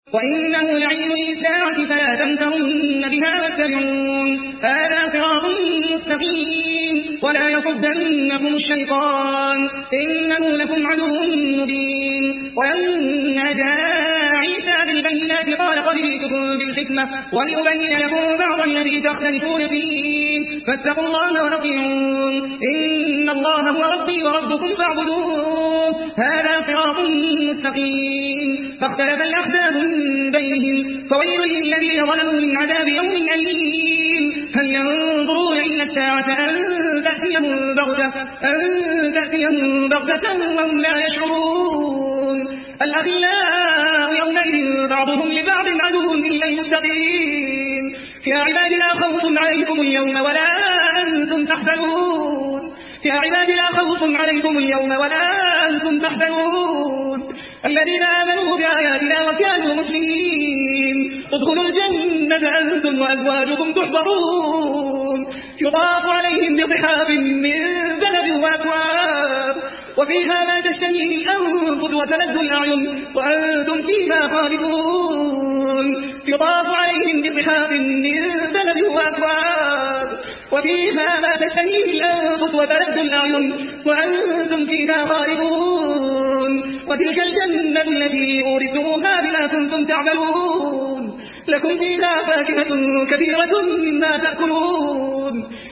وإنه لعلم للساعة فلا تمترن بها واتبعون هذا صراط مستقيم ولا يصدنكم الشيطان إنه لكم عدو مبين ولما جاء عيسى بالبينات قال قد جئتكم بالحكمة ولأبين لكم بعض الذي تختلفون فيه فاتقوا الله وأطيعون إن الله هو ربي وربكم فاعبدوه هذا صراط مستقيم فاختلف الأحزاب من بينهم فويل للذين ظلموا من عذاب يوم أليم هل ينظرون إلا الساعة أن تأتيهم بغتة وهم لا يشعرون الأخلاء يومئذ بعضهم لبعض عدو إلا المتقين يا عباد لا خوف عليكم اليوم ولا أنتم تحزنون يا عباد لا خوف عليكم اليوم ولا أنتم تحزنون الذين آمنوا بآياتنا وكانوا مسلمين ادخلوا الجنة أنتم وأزواجكم تحبرون يطاف عليهم بصحاف من ذهب وأكواب وفيها ما تشتهيه الأنفس وتلذ الأعين وأنتم فيها خالدون يطاف عليهم بصحاف من ذهب وأكواب وفيها ما تشتهيه الأنفس وتلذ الأعين وأنتم فيها خالدون وتلك الجنة التي أورثتموها بما كنتم تعملون لكم فيها فاكهة كثيرة مما تأكلون